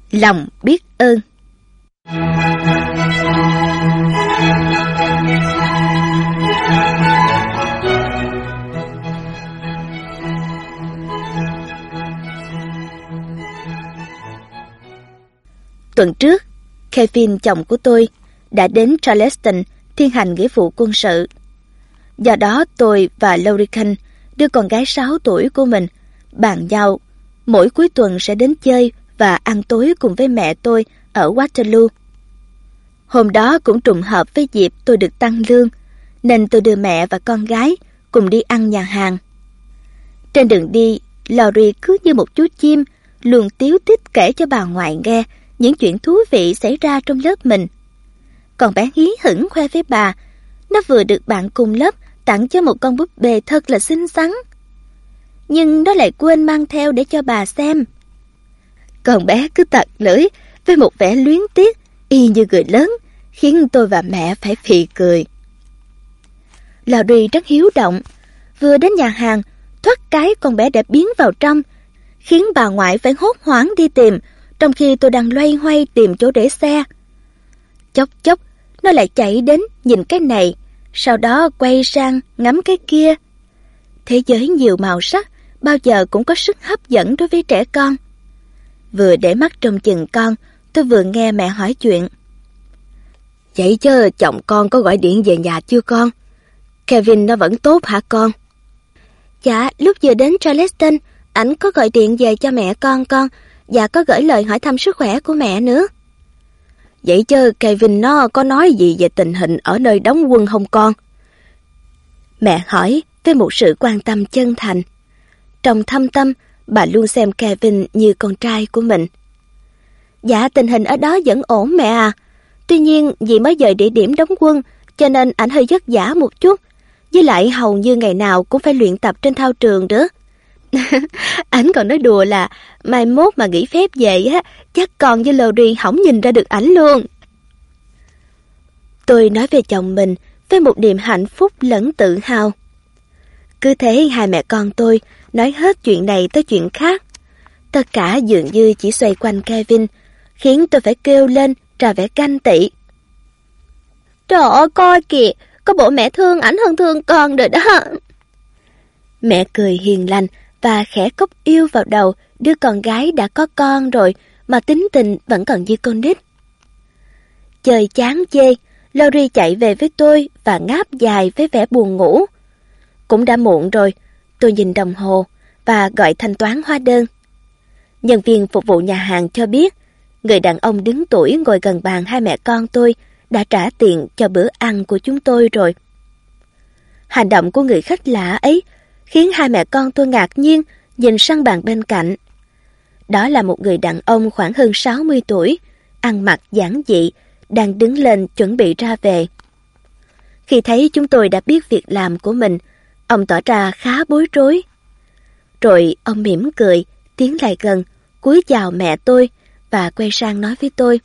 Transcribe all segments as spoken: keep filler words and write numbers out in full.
Lòng biết ơn. Tuần trước, Kevin, chồng của tôi, đã đến Charleston thi hành nghĩa vụ quân sự. Do đó tôi và Lorican, đứa con gái sáu tuổi của mình, bàn nhau mỗi cuối tuần sẽ đến chơi và ăn tối cùng với mẹ tôi ở Waterloo. Hôm đó cũng trùng hợp với dịp tôi được tăng lương, nên tôi đưa mẹ và con gái cùng đi ăn nhà hàng. Trên đường đi, Lori cứ như một chú chim, luôn tíu tít kể cho bà ngoại nghe những chuyện thú vị xảy ra trong lớp mình. Còn bé hí hửng khoe với bà, nó vừa được bạn cùng lớp tặng cho một con búp bê thật là xinh xắn. Nhưng nó lại quên mang theo để cho bà xem. Con bé cứ tặc lưỡi với một vẻ luyến tiếc y như người lớn, khiến tôi và mẹ phải phì cười. Lori rất hiếu động, vừa đến nhà hàng, thoát cái con bé đã biến vào trong, khiến bà ngoại phải hốt hoảng đi tìm, trong khi tôi đang loay hoay tìm chỗ để xe. Chốc chốc, nó lại chạy đến nhìn cái này, sau đó quay sang ngắm cái kia. Thế giới nhiều màu sắc bao giờ cũng có sức hấp dẫn đối với trẻ con. Vừa để mắt trông chừng con, tôi vừa nghe mẹ hỏi chuyện. Vậy chứ chồng con có gọi điện về nhà chưa con? Kevin nó vẫn tốt hả con? Dạ, lúc vừa đến Charleston, ảnh có gọi điện về cho mẹ con con, và có gửi lời hỏi thăm sức khỏe của mẹ nữa. Vậy chứ Kevin nó có nói gì về tình hình ở nơi đóng quân không con? Mẹ hỏi với một sự quan tâm chân thành. Trong thâm tâm, bà luôn xem Kevin như con trai của mình. Dạ, tình hình ở đó vẫn ổn mẹ à. Tuy nhiên vì mới dời địa điểm đóng quân, cho nên ảnh hơi vất vả một chút. Với lại hầu như ngày nào cũng phải luyện tập trên thao trường nữa. Ảnh còn nói đùa là mai mốt mà nghỉ phép về á, chắc con với Lori hổng nhìn ra được ảnh luôn. Tôi nói về chồng mình với một niềm hạnh phúc lẫn tự hào. Cứ thế hai mẹ con tôi nói hết chuyện này tới chuyện khác. Tất cả dường như chỉ xoay quanh Kevin, khiến tôi phải kêu lên ra vẻ ganh tị. Trời ơi, coi kìa, có bộ mẹ thương ảnh hơn thương con rồi đó. Mẹ cười hiền lành và khẽ cốc yêu vào đầu đứa con gái đã có con rồi mà tính tình vẫn còn như con nít. Trời chán chê, Lori chạy về với tôi và ngáp dài với vẻ buồn ngủ. Cũng đã muộn rồi, tôi nhìn đồng hồ và gọi thanh toán hóa đơn. Nhân viên phục vụ nhà hàng cho biết, người đàn ông đứng tuổi ngồi gần bàn hai mẹ con tôi đã trả tiền cho bữa ăn của chúng tôi rồi. Hành động của người khách lạ ấy khiến hai mẹ con tôi ngạc nhiên nhìn sang bàn bên cạnh. Đó là một người đàn ông khoảng hơn sáu mươi tuổi, ăn mặc giản dị, đang đứng lên chuẩn bị ra về. Khi thấy chúng tôi đã biết việc làm của mình, ông tỏ ra khá bối rối. Rồi ông mỉm cười, tiến lại gần, cúi chào mẹ tôi và quay sang nói với tôi.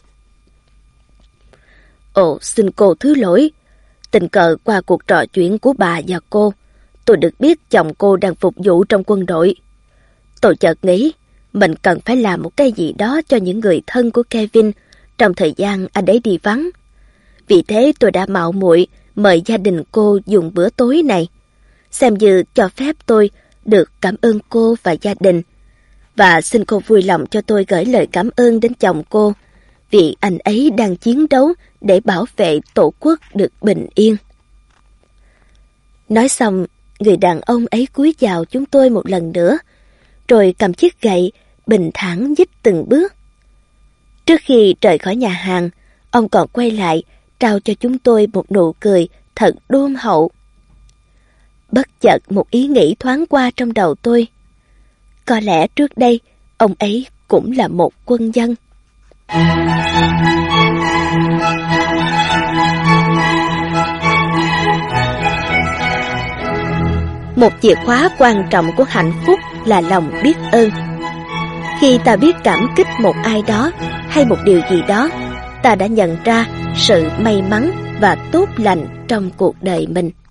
Ồ, xin cô thứ lỗi. Tình cờ qua cuộc trò chuyện của bà và cô, tôi được biết chồng cô đang phục vụ trong quân đội. Tôi chợt nghĩ mình cần phải làm một cái gì đó cho những người thân của Kevin trong thời gian anh ấy đi vắng. Vì thế tôi đã mạo muội mời gia đình cô dùng bữa tối này, xem như cho phép tôi được cảm ơn cô và gia đình. Và xin cô vui lòng cho tôi gửi lời cảm ơn đến chồng cô, vì anh ấy đang chiến đấu để bảo vệ tổ quốc được bình yên. Nói xong, người đàn ông ấy cúi chào chúng tôi một lần nữa, rồi cầm chiếc gậy, bình thản dích từng bước. Trước khi rời khỏi nhà hàng, ông còn quay lại, trao cho chúng tôi một nụ cười thật đôn hậu. Bất chợt một ý nghĩ thoáng qua trong đầu tôi. Có lẽ trước đây, ông ấy cũng là một quân nhân. Một chìa khóa quan trọng của hạnh phúc là lòng biết ơn. Khi ta biết cảm kích một ai đó hay một điều gì đó, ta đã nhận ra sự may mắn và tốt lành trong cuộc đời mình.